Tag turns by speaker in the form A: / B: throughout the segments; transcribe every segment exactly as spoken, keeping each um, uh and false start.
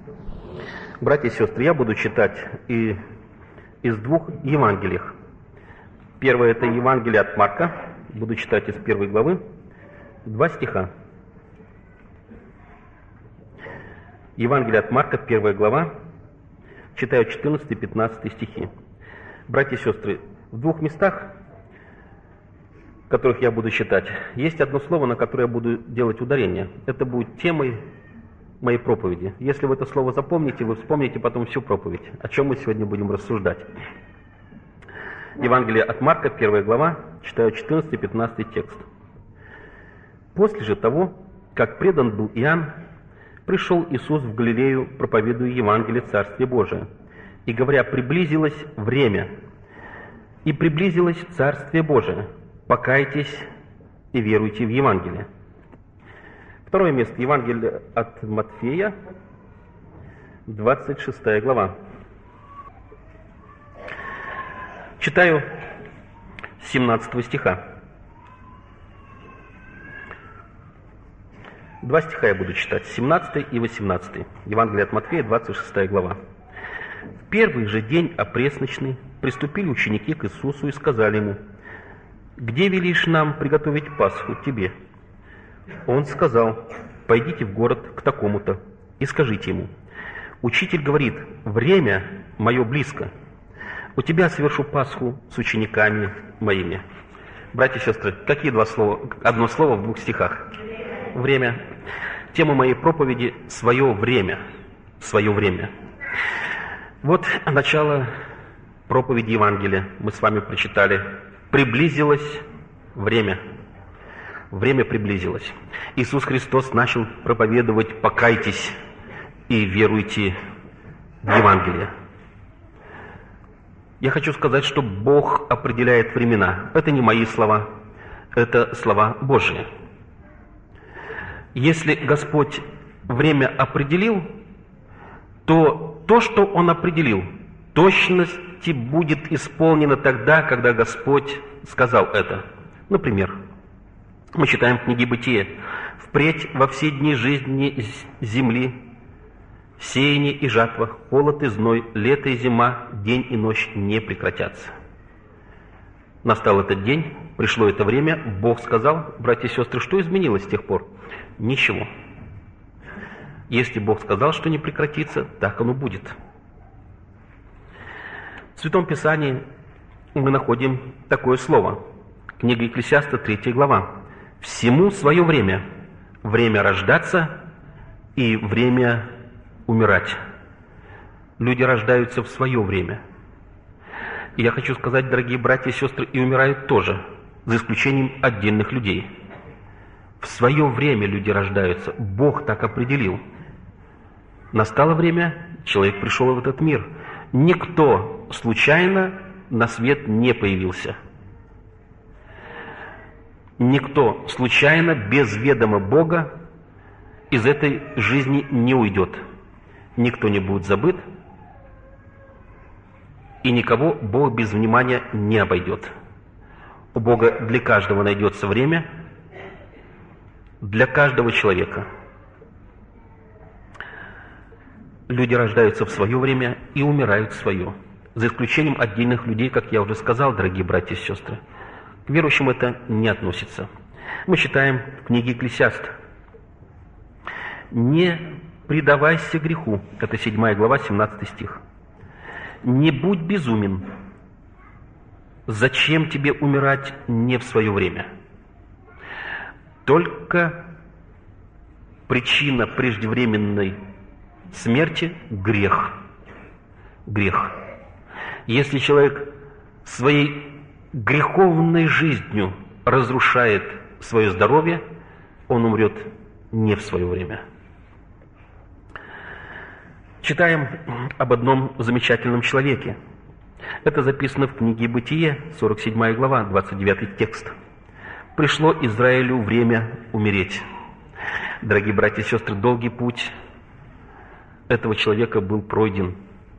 A: Братья и сестры, я буду читать и из двух Евангелий. Первое – это Евангелие от Марка. Буду читать из первой главы, два стиха. Евангелие от Марка, первая глава, читаю четырнадцатый и пятнадцатый стихи. Братья и сестры, в двух местах, в которых я буду читать, есть одно слово, на которое я буду делать ударение. Это будет темой моей проповеди. Если вы это слово запомните, вы вспомните потом всю проповедь, о чем мы сегодня будем рассуждать. Евангелие от Марка, первая глава, читаю четырнадцатый и пятнадцатый текст. «После же того, как предан был Иоанн, пришел Иисус в Галилею, проповедуя Евангелие Царствия Божия, и говоря, приблизилось время, и приблизилось Царствие Божие, покайтесь и веруйте в Евангелие». Второе место, Евангелие от Матфея, двадцать шестая глава. Читаю с семнадцатого стиха. Два стиха я буду читать, семнадцатый и восемнадцатый. Евангелие от Матфея, двадцать шестая глава. «В первый же день опресночный приступили ученики к Иисусу и сказали ему: „Где велишь нам приготовить Пасху тебе?“ Он сказал: „Пойдите в город к такому-то и скажите ему: Учитель говорит, время мое близко. У тебя совершу Пасху с учениками моими“». Братья и сестры, какие два слова, одно слово в двух стихах? Время. Тема моей проповеди – свое время. Свое время. Вот начало проповеди Евангелия. Мы с вами прочитали. Приблизилось время. Время приблизилось. Иисус Христос начал проповедовать: «Покайтесь и веруйте в Евангелие». Я хочу сказать, что Бог определяет времена. Это не мои слова, это слова Божьи. Если Господь время определил, то то, что Он определил, в точности будет исполнено тогда, когда Господь сказал это. Например, мы читаем в книге Бытие: «Впредь во все дни жизни земли сеяние и жатва, холод и зной, лето и зима, день и ночь не прекратятся». Настал этот день, пришло это время, Бог сказал. Братья и сестры, что изменилось с тех пор? Ничего. Если Бог сказал, что не прекратится, так оно будет. В Святом Писании мы находим такое слово. Книга Екклесиаста, третья глава. «Всему свое время, время рождаться и время умирать». Люди рождаются в свое время. И я хочу сказать, дорогие братья и сестры, и умирают тоже, за исключением отдельных людей. В свое время люди рождаются. Бог так определил. Настало время, человек пришел в этот мир. Никто случайно на свет не появился. Никто случайно, без ведома Бога, из этой жизни не уйдет. Никто не будет забыт, и никого Бог без внимания не обойдет. У Бога для каждого найдется время, для каждого человека. Люди рождаются в свое время и умирают в свое, за исключением отдельных людей, как я уже сказал, дорогие братья и сестры. К верующим это не относится. Мы читаем в книге Екклесиаста: «Не предавайся греху». Это седьмая глава, семнадцатый стих. «Не будь безумен. Зачем тебе умирать не в свое время?» Только причина преждевременной смерти – грех. Грех. Если человек своей греховной жизнью разрушает свое здоровье, он умрет не в свое время. Читаем об одном замечательном человеке. Это записано в книге Бытие, сорок седьмая глава, двадцать девятый текст. «Пришло Израилю время умереть». Дорогие братья и сестры, долгий путь этого человека был пройден.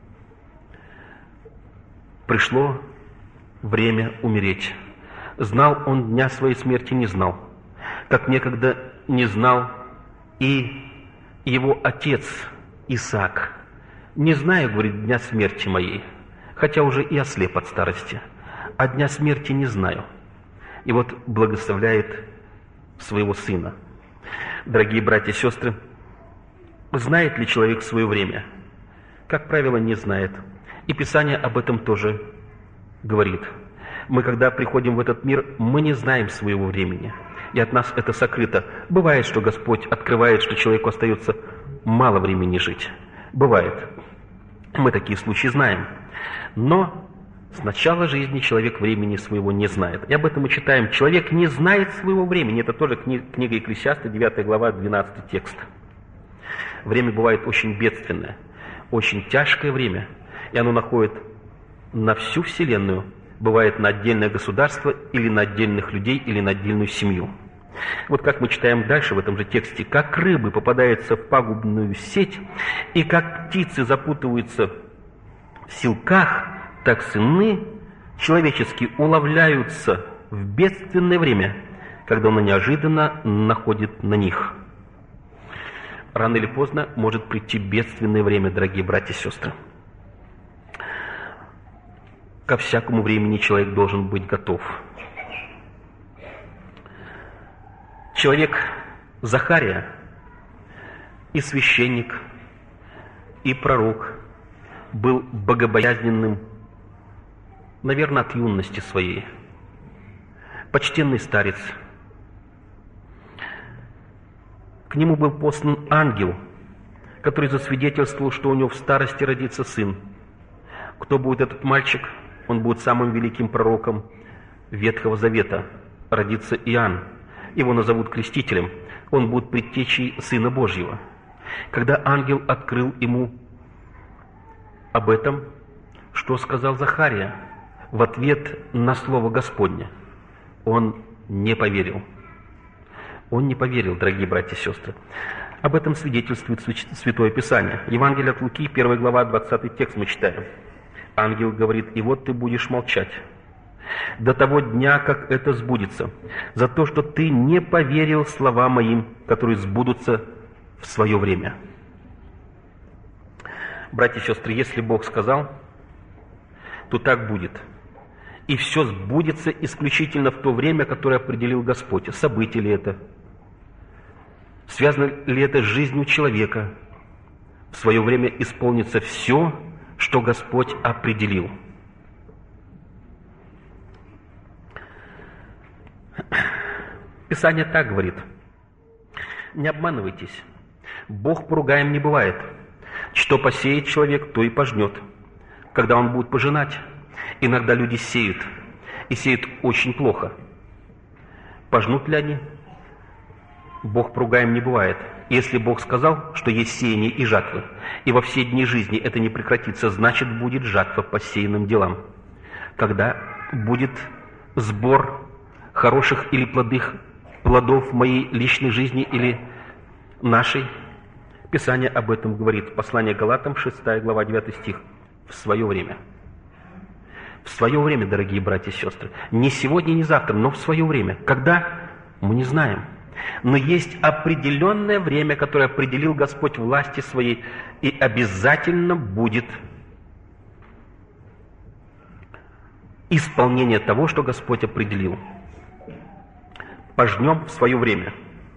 A: Пришло время умереть. Знал он дня своей смерти? Не знал. Как некогда не знал и его отец Исаак: «Не знаю, — говорит, — дня смерти моей, хотя уже и ослеп от старости, а дня смерти не знаю». И вот благословляет своего сына. Дорогие братья и сестры, знает ли человек свое время? Как правило, не знает. И Писание об этом тоже говорит. Мы, когда приходим в этот мир, мы не знаем своего времени, и от нас это сокрыто. Бывает, что Господь открывает, что человеку остается мало времени жить. Бывает. Мы такие случаи знаем. Но с начала жизни человек времени своего не знает. И об этом мы читаем. Человек не знает своего времени. Это тоже кни- книга Екклесиаста, девятая глава, двенадцатый текст. Время бывает очень бедственное, очень тяжкое время. И оно находит на всю Вселенную, бывает на отдельное государство, или на отдельных людей, или на отдельную семью. Вот как мы читаем дальше в этом же тексте: «Как рыбы попадаются в пагубную сеть, и как птицы запутываются в силках, так сыны человеческие уловляются в бедственное время, когда оно неожиданно находит на них». Рано или поздно может прийти бедственное время, дорогие братья и сестры. Ко всякому времени человек должен быть готов. Человек Захария, и священник, и пророк, был богобоязненным, наверное, от юности своей. Почтенный старец. К нему был послан ангел, который засвидетельствовал, что у него в старости родится сын. Кто будет этот мальчик? Он будет самым великим пророком Ветхого Завета. Родится Иоанн. Его назовут крестителем. Он будет предтечей Сына Божьего. Когда ангел открыл ему об этом, что сказал Захария в ответ на слово Господне? Он не поверил. Он не поверил, дорогие братья и сестры. Об этом свидетельствует Святое Писание. Евангелие от Луки, первая глава, двадцатый текст мы читаем. Ангел говорит: «И вот ты будешь молчать до того дня, как это сбудется, за то, что ты не поверил словам моим, которые сбудутся в свое время». Братья и сестры, если Бог сказал, то так будет. И все сбудется исключительно в то время, которое определил Господь. Событие ли это? Связано ли это с жизнью человека? В свое время исполнится все, что Господь определил. Писание так говорит: «Не обманывайтесь, Бог поругаем не бывает. Что посеет человек, то и пожнет, когда он будет пожинать. Иногда люди сеют, и сеют очень плохо. Пожнут ли они? Бог поругаем не бывает. Если Бог сказал, что есть сеяние и жатвы, и во все дни жизни это не прекратится, значит, будет жатва по сеянным делам. Когда будет сбор хороших или плодных плодов моей личной жизни или нашей?» Писание об этом говорит. Послание Галатам, шестая глава, девятый стих. В свое время. В свое время, дорогие братья и сестры. Не сегодня, не завтра, но в свое время. Когда? Мы не знаем. Но есть определенное время, которое определил Господь власти своей, и обязательно будет исполнение того, что Господь определил. Пожнем в свое время.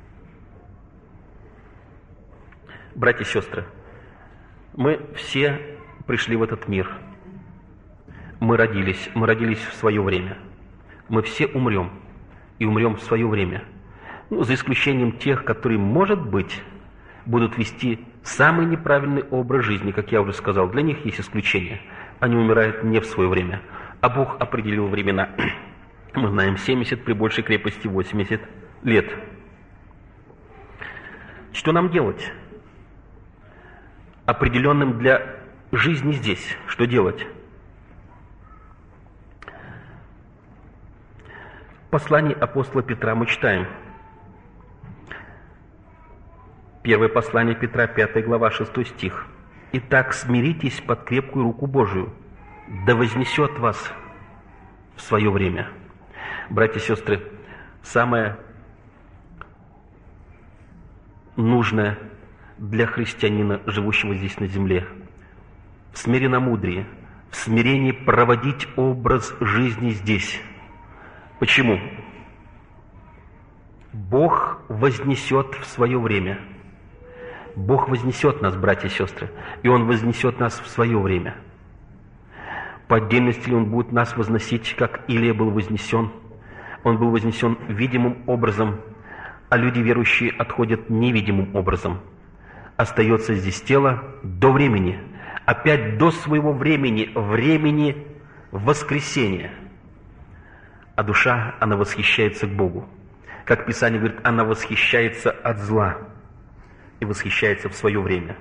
A: Братья и сестры, мы все пришли в этот мир. Мы родились, мы родились в свое время. Мы все умрем, и умрем в свое время. Ну, за исключением тех, которые, может быть, будут вести самый неправильный образ жизни, как я уже сказал. Для них есть исключения. Они умирают не в свое время, а Бог определил времена. Мы знаем, семьдесят, при большей крепости восемьдесят лет. Что нам делать? Определенным для жизни здесь. Что делать? В послании апостола Петра мы читаем. Первое послание Петра, пятая глава, шестой стих. «Итак, смиритесь под крепкую руку Божию, да вознесет вас в свое время». Братья и сестры, самое нужное для христианина, живущего здесь на земле. В смиренномудрии, в смирении проводить образ жизни здесь. Почему? Бог вознесет в свое время. Бог вознесет нас, братья и сестры, и Он вознесет нас в свое время. По отдельности ли Он будет нас возносить, как Илия был вознесен? Он был вознесен видимым образом, а люди верующие отходят невидимым образом. Остается здесь тело до времени, опять до своего времени, времени воскресения. А душа, она восхищается к Богу. Как Писание говорит, она восхищается от зла и восхищается в свое время.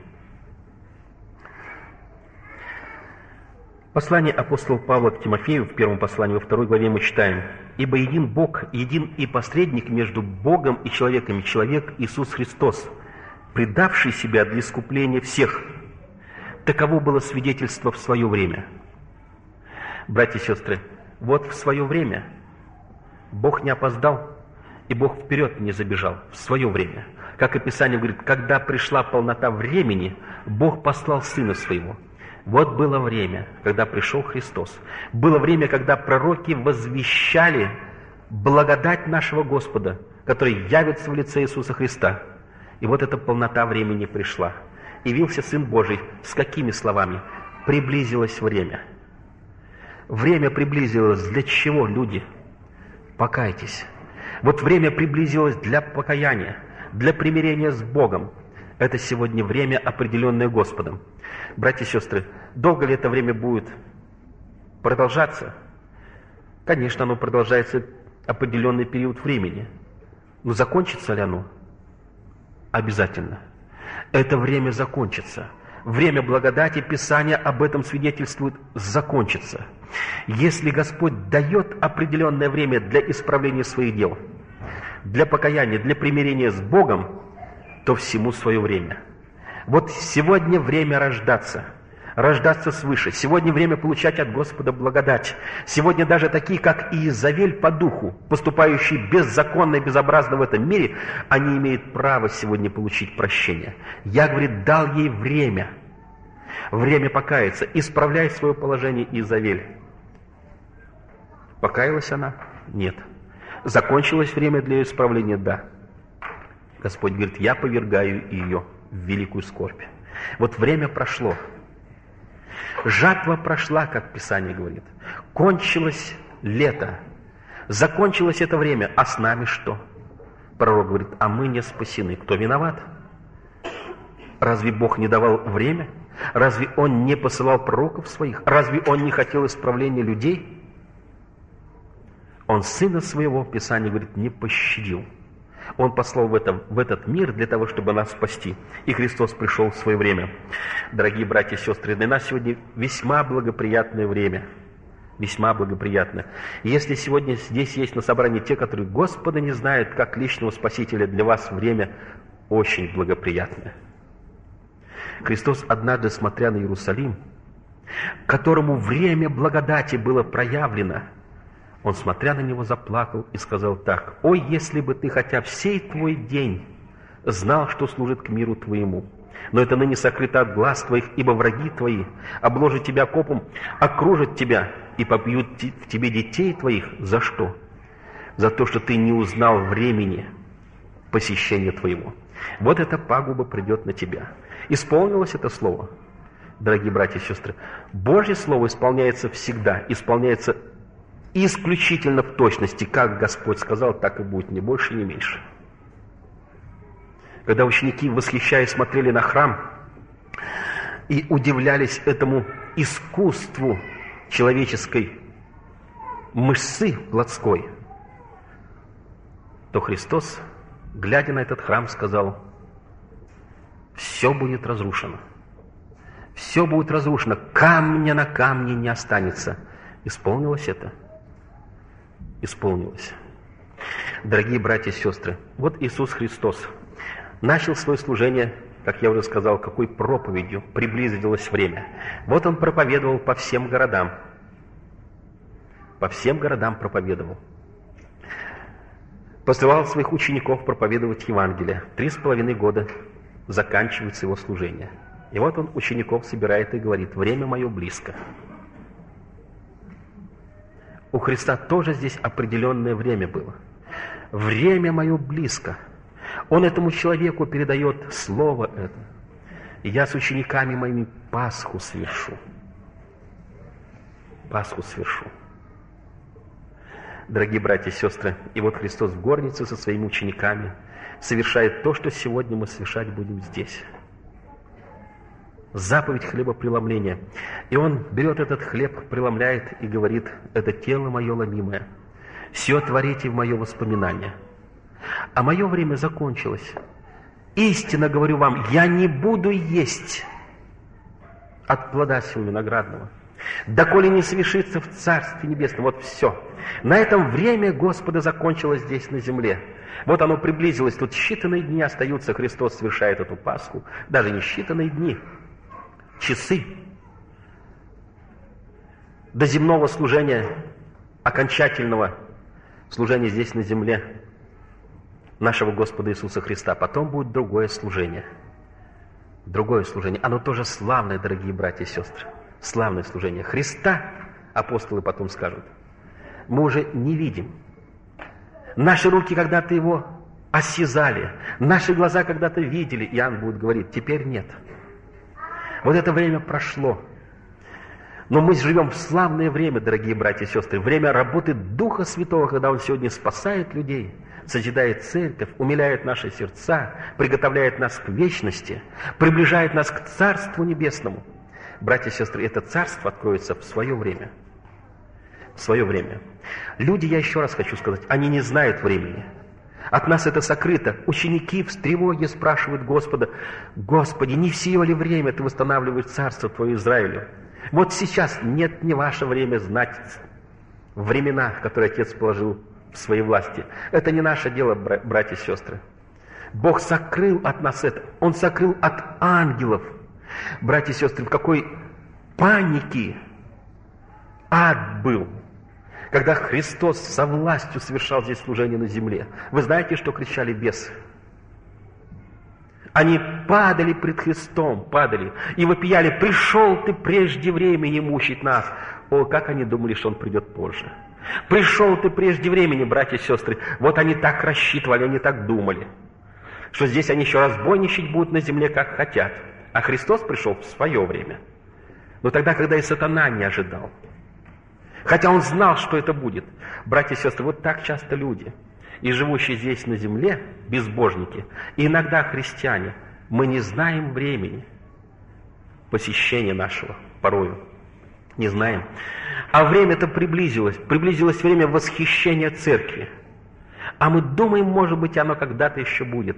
A: Послание апостола Павла к Тимофею, в первом послании, во второй главе мы читаем: «Ибо един Бог, един и посредник между Богом и человеками, человек Иисус Христос, предавший себя для искупления всех. Таково было свидетельство в свое время». Братья и сестры, вот в свое время Бог не опоздал, и Бог вперед не забежал, в свое время. Как и Писание говорит, когда пришла полнота времени, Бог послал Сына Своего. Вот было время, когда пришел Христос. Было время, когда пророки возвещали благодать нашего Господа, который явится в лице Иисуса Христа. И вот эта полнота времени пришла. Явился Сын Божий с какими словами? Приблизилось время. Время приблизилось для чего, люди? Покайтесь. Вот время приблизилось для покаяния, для примирения с Богом. Это сегодня время, определенное Господом. Братья и сестры, долго ли это время будет продолжаться? Конечно, оно продолжается определенный период времени. Но закончится ли оно? Обязательно. Это время закончится. Время благодати, Писание об этом свидетельствует, закончится. Если Господь дает определенное время для исправления своих дел, для покаяния, для примирения с Богом, то всему свое время. Вот сегодня время рождаться, рождаться свыше. Сегодня время получать от Господа благодать. Сегодня даже такие, как Иезавель по духу, поступающие беззаконно и безобразно в этом мире, они имеют право сегодня получить прощение. Я, говорит, дал ей время. Время покаяться, исправлять свое положение, Иезавель. Покаялась она? Нет. Закончилось время для исправления? Да. Господь говорит, я повергаю ее в великую скорбь. Вот время прошло. Жатва прошла, как Писание говорит. Кончилось лето. Закончилось это время. А с нами что? Пророк говорит, а мы не спасены. Кто виноват? Разве Бог не давал время? Разве Он не посылал пророков своих? Разве Он не хотел исправления людей? Он Сына Своего, Писание говорит, не пощадил. Он послал в, это, в этот мир для того, чтобы нас спасти. И Христос пришел в свое время. Дорогие братья и сестры, для нас сегодня весьма благоприятное время. Весьма благоприятно. Если сегодня здесь есть на собрании те, которые Господа не знают, как личного Спасителя, для вас время очень благоприятное. Христос, однажды, смотря на Иерусалим, которому время благодати было проявлено, Он, смотря на него, заплакал и сказал так: «Ой, если бы ты хотя всей твой день знал, что служит к миру твоему, но это ныне сокрыто от глаз твоих, ибо враги твои обложат тебя копом, окружат тебя и побьют в тебе детей твоих». За что? За то, что ты не узнал времени посещения твоего. Вот эта пагуба придет на тебя. Исполнилось это слово, дорогие братья и сестры. Божье слово исполняется всегда, исполняется исключительно в точности, как Господь сказал, так и будет, ни больше, ни меньше. Когда ученики, восхищаясь, смотрели на храм и удивлялись этому искусству человеческой мышцы плотской, то Христос, глядя на этот храм, сказал: все будет разрушено. Все будет разрушено, камня на камне не останется. Исполнилось это? Исполнилось. Дорогие братья и сестры, вот Иисус Христос начал свое служение, как я уже сказал, какой проповедью? Приблизилось время. Вот Он проповедовал по всем городам. По всем городам проповедовал. Посылал своих учеников проповедовать Евангелие. Три с половиной года заканчивается его служение. И вот он учеников собирает и говорит: время мое близко. У Христа тоже здесь определенное время было. Время мое близко. Он этому человеку передает слово это. Я с учениками моими Пасху свершу. Пасху свершу. Дорогие братья и сестры, и вот Христос в горнице со своими учениками совершает то, что сегодня мы совершать будем здесь. Заповедь хлебопреломления. И Он берет этот хлеб, преломляет и говорит: это тело мое ломимое. Все творите в мое воспоминание. А мое время закончилось. Истинно говорю вам, я не буду есть от плода сего виноградного, доколе не совершится в Царстве Небесном. Вот все. На этом время Господа закончилось здесь на земле. Вот оно приблизилось. Тут считанные дни остаются. Христос совершает эту Пасху. Даже не считанные дни. Часы. До земного служения, окончательного служения здесь на земле нашего Господа Иисуса Христа. Потом будет другое служение. Другое служение. Оно тоже славное, дорогие братья и сестры. Славное служение. Христа, апостолы потом скажут, мы уже не видим. Наши руки когда-то Его осязали. Наши глаза когда-то видели. Иоанн будет говорить: теперь нет. Вот это время прошло. Но мы живем в славное время, дорогие братья и сестры. Время работы Духа Святого, когда Он сегодня спасает людей, созидает церковь, умиляет наши сердца, приготовляет нас к вечности, приближает нас к Царству Небесному. Братья и сестры, это Царство откроется в свое время. В свое время. Люди, я еще раз хочу сказать, они не знают времени. От нас это сокрыто. Ученики в тревоге спрашивают Господа: Господи, не все ли время Ты восстанавливаешь Царство Твое Израилю? Вот сейчас нет не ваше время знать времена, которые Отец положил в своей власти. Это не наше дело, братья и сестры. Бог сокрыл от нас это. Он сокрыл от ангелов. Братья и сестры, в какой панике ад был, когда Христос со властью совершал здесь служение на земле. Вы знаете, что кричали бесы? Они падали пред Христом, падали, и вопияли: пришел Ты прежде времени мучить нас. О, как они думали, что Он придет позже. Пришел Ты прежде времени, братья и сестры. Вот они так рассчитывали, они так думали, что здесь они еще разбойничать будут на земле, как хотят. А Христос пришел в свое время. Но тогда, когда и сатана не ожидал. Хотя он знал, что это будет. Братья и сестры, вот так часто люди, и живущие здесь на земле, безбожники, и иногда христиане, мы не знаем времени посещения нашего порою. Не знаем. А время-то приблизилось. Приблизилось время восхищения церкви. А мы думаем, может быть, оно когда-то еще будет.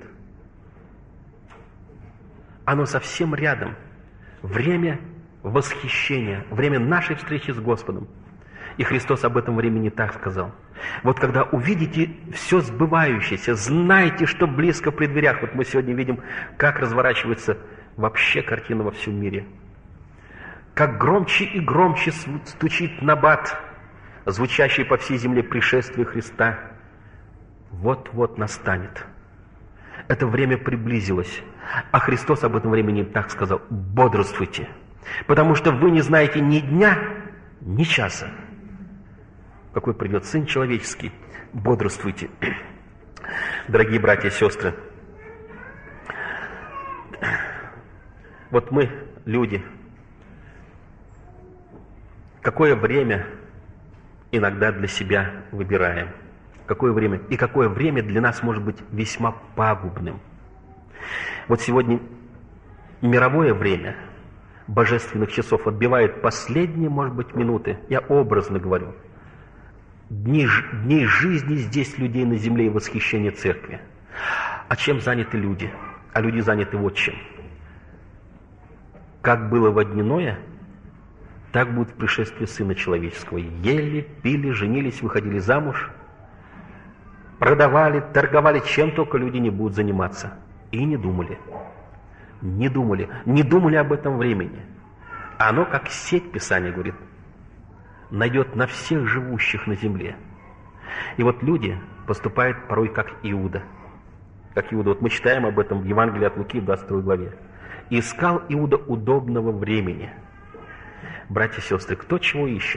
A: Оно совсем рядом. Время восхищения, время нашей встречи с Господом. И Христос об этом времени так сказал. Вот когда увидите все сбывающееся, знайте, что близко при дверях. Вот мы сегодня видим, как разворачивается вообще картина во всем мире. Как громче и громче стучит набат, звучащий по всей земле пришествие Христа. Вот-вот настанет. Это время приблизилось. А Христос об этом времени так сказал: бодрствуйте, потому что вы не знаете ни дня, ни часа, какой придет Сын Человеческий. Бодрствуйте. Дорогие братья и сестры, вот мы, люди, какое время иногда для себя выбираем. Какое время? И какое время для нас может быть весьма пагубным. Вот сегодня мировое время божественных часов отбивает последние, может быть, минуты. Я образно говорю. Дни, дней жизни здесь людей на земле и восхищения церкви. А чем заняты люди? А люди заняты вот чем. Как было водяное, так будет в пришествии Сына Человеческого. Ели, пили, женились, выходили замуж, продавали, торговали, чем только люди не будут заниматься. И не думали. Не думали. Не думали об этом времени. Оно, как сеть, Писание говорит, найдет на всех живущих на земле. И вот люди поступают порой как Иуда. как Иуда. Вот мы читаем об этом в Евангелии от Луки в двадцать второй главе. «Искал Иуда удобного времени». Братья и сестры, кто чего ищет?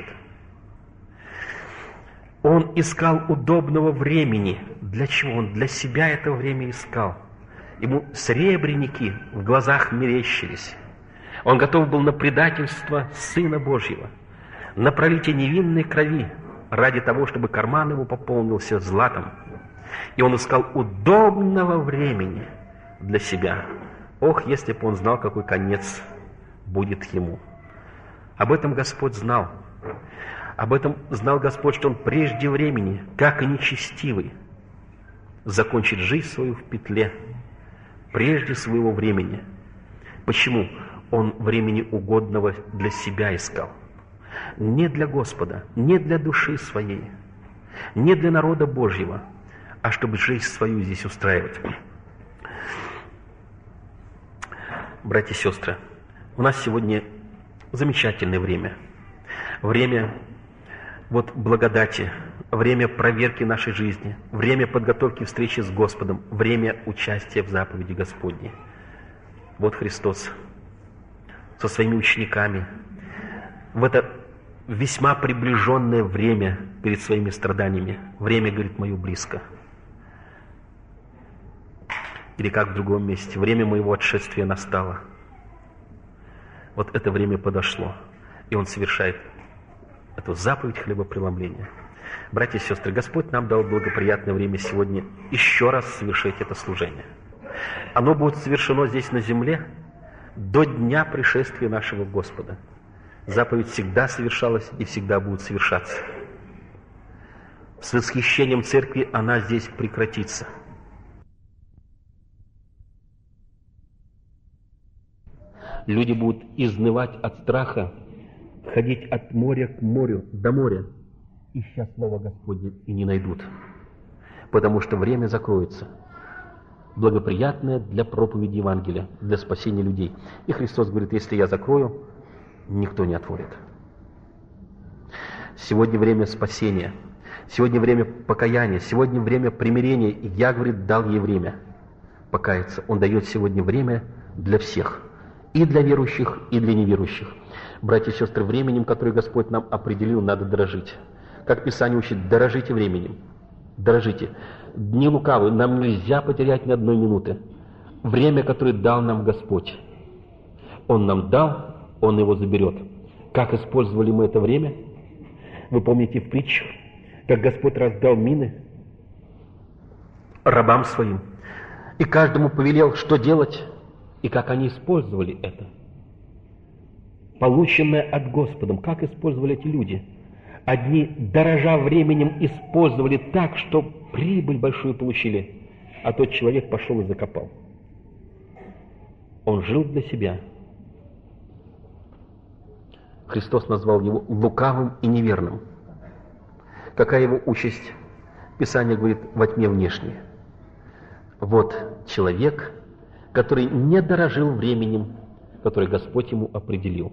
A: Он искал удобного времени. Для чего? Он для себя это время искал. Ему сребреники в глазах мерещились. Он готов был на предательство Сына Божьего, на пролитие невинной крови, ради того, чтобы карман его пополнился златом. И он искал удобного времени для себя. Ох, если бы он знал, какой конец будет ему. Об этом Господь знал. Об этом знал Господь, что он прежде времени, как и нечестивый, закончит жизнь свою в петле, прежде своего времени. Почему? Он времени угодного для себя искал. Не для Господа, не для души своей, не для народа Божьего, а чтобы жизнь свою здесь устраивать. Братья и сестры, у нас сегодня замечательное время. Время вот благодати, время проверки нашей жизни, время подготовки встречи с Господом, время участия в заповеди Господней. Вот Христос со своими учениками в это весьма приближенное время перед своими страданиями. Время, говорит, мое близко. Или как в другом месте, время моего отшествия настало. Вот это время подошло, и Он совершает эту заповедь хлебопреломления. Братья и сестры, Господь нам дал благоприятное время сегодня еще раз совершить это служение. Оно будет совершено здесь на земле до дня пришествия нашего Господа. Заповедь всегда совершалась и всегда будет совершаться. С восхищением церкви она здесь прекратится. Люди будут изнывать от страха, ходить от моря к морю, до моря, ища Слово Господне, и не найдут, потому что время закроется, благоприятное для проповеди Евангелия, для спасения людей. И Христос говорит, если я закрою, никто не отворит. Сегодня время спасения, сегодня время покаяния, сегодня время примирения. И я, говорит, дал ей время покаяться. Он дает сегодня время для всех. И для верующих, и для неверующих. Братья и сестры, временем, которое Господь нам определил, надо дорожить. Как Писание учит, дорожите временем. Дорожите. Дни лукавы, нам нельзя потерять ни одной минуты. Время, которое дал нам Господь. Он нам дал, Он его заберет. Как использовали мы это время? Вы помните в притчах, как Господь раздал мины рабам своим, и каждому повелел, что делать, и как они использовали это. Полученное от Господа, как использовали эти люди? Одни, дорожа временем, использовали так, что прибыль большую получили, а тот человек пошел и закопал. Он жил для себя. Христос назвал его лукавым и неверным. Какая его участь? Писание говорит, во тьме внешней. Вот человек, который не дорожил временем, которое Господь ему определил.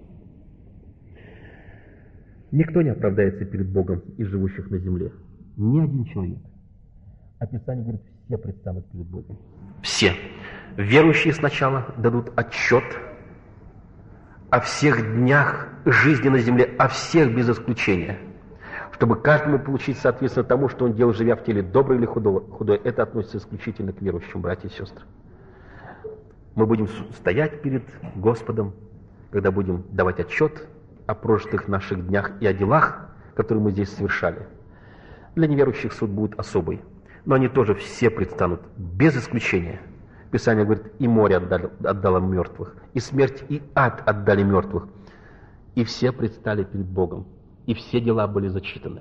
A: Никто не оправдается перед Богом из живущих на земле. Ни один человек. А Писание говорит, все предстанут перед Богом. Все. Верующие сначала дадут отчет о всех днях жизни на земле, о всех без исключения. Чтобы каждому получить соответственно тому, что он делал, живя в теле, доброе или худое. Это относится исключительно к верующим, братья и сестры. Мы будем стоять перед Господом, когда будем давать отчет о прожитых наших днях и о делах, которые мы здесь совершали. Для неверующих суд будет особый, но они тоже все предстанут, без исключения. Писание говорит, и море отдали, отдало мертвых, и смерть, и ад отдали мертвых. И все предстали перед Богом, и все дела были зачитаны.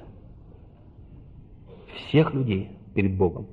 A: Всех людей перед Богом.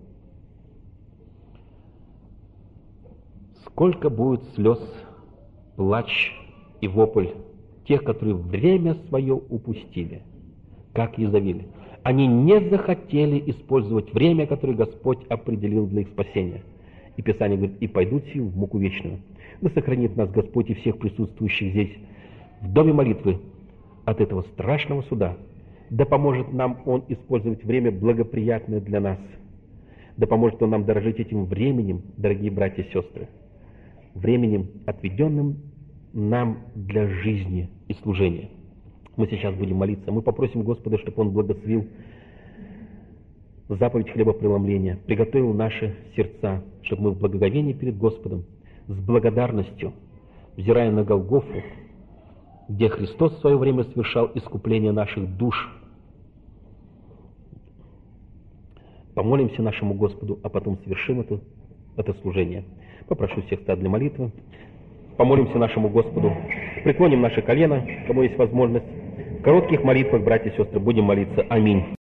A: Сколько будет слез, плач и вопль тех, которые время свое упустили, как Иезавель. Они не захотели использовать время, которое Господь определил для их спасения. И Писание говорит, и пойдут сил в муку вечную. Да сохранит нас Господь и всех присутствующих здесь в доме молитвы от этого страшного суда. Да поможет нам Он использовать время благоприятное для нас. Да поможет Он нам дорожить этим временем, дорогие братья и сестры, временем, отведенным нам для жизни и служения. Мы сейчас будем молиться. Мы попросим Господа, чтобы Он благословил заповедь хлебопреломления, приготовил наши сердца, чтобы мы в благоговении перед Господом, с благодарностью, взирая на Голгофу, где Христос в свое время совершал искупление наших душ, помолимся нашему Господу, а потом совершим это, это служение. Попрошу всех встать для молитвы. Помолимся нашему Господу. Преклоним наши колена, кому есть возможность. В коротких молитвах, братья и сестры, будем молиться. Аминь.